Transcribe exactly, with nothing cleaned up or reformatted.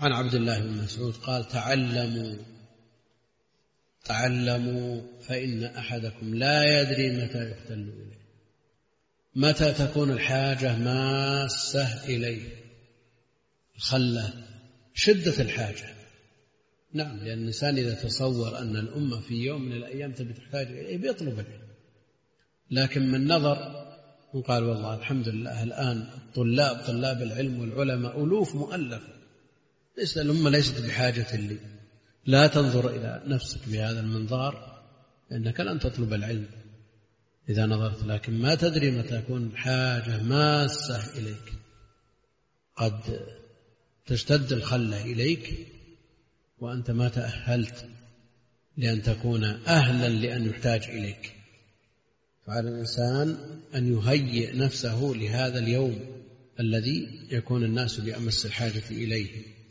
عن عبد الله بن مسعود قال تعلموا تعلموا فإن أحدكم لا يدري متى يفتن إليه، متى تكون الحاجة ماسة إليه، خلة شدة الحاجة. نعم، لأن الإنسان إذا تصور أن الأمة في يوم من الأيام تبي تحتاج إليه بيطلب العلم، لكن من نظر وقال والله الحمد لله الآن طلاب طلاب العلم والعلماء ألوف مؤلفة، ليس الأمة ليست بحاجة لي. لا تنظر إلى نفسك بهذا المنظار، لأنك لن تطلب العلم إذا نظرت، لكن ما تدري متى تكون حاجة ماسة إليك، قد تشتد الخلة إليك وأنت ما تأهلت لأن تكون أهلا لأن يحتاج إليك. فعلى الإنسان أن يهيئ نفسه لهذا اليوم الذي يكون الناس بأمس الحاجة إليه.